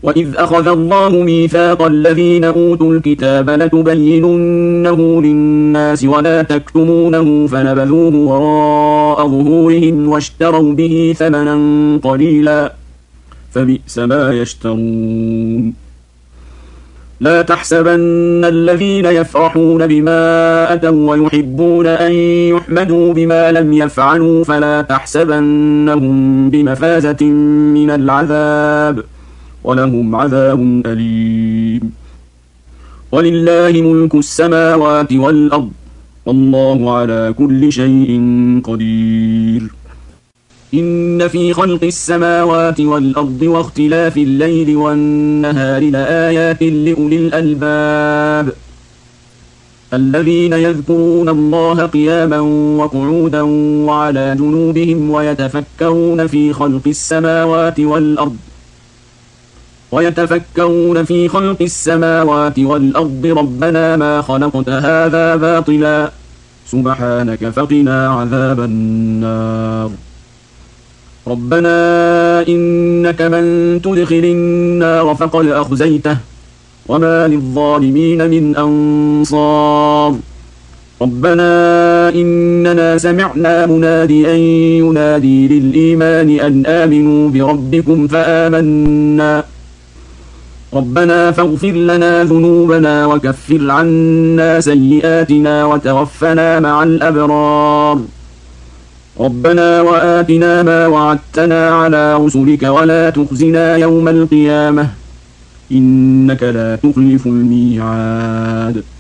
وإذ أخذ الله ميثاق الذين أوتوا الكتاب لتبيننه للناس ولا تكتمونه فنبذوه وراء ظهورهم واشتروا به ثمنا قليلا فبئس ما يشترون. لا تحسبن الذين يفرحون بما أتوا ويحبون أن يحمدوا بما لم يفعلوا فلا تحسبنهم بمفازة من العذاب ولهم عذاب أليم. ولله ملك السماوات والأرض والله على كل شيء قدير. إن في خلق السماوات والأرض واختلاف الليل والنهار لآيات لأولي الألباب الذين يذكرون الله قياما وقعودا وعلى جنوبهم ويتفكرون في خلق السماوات والأرض ربنا ما خلقت هذا باطلا سبحانك فقنا عذاب النار. ربنا إنك من تدخل النار فقد أخزيته وما للظالمين من أنصار. ربنا إننا سمعنا مناديا ينادي للإيمان أن آمنوا بربكم فآمنا ربنا فاغفر لنا ذنوبنا وكفر عنا سيئاتنا وتوفنا مع الأبرار. ربنا وآتنا ما وعدتنا على رسلك ولا تخزنا يوم القيامة إنك لا تخلف الميعاد.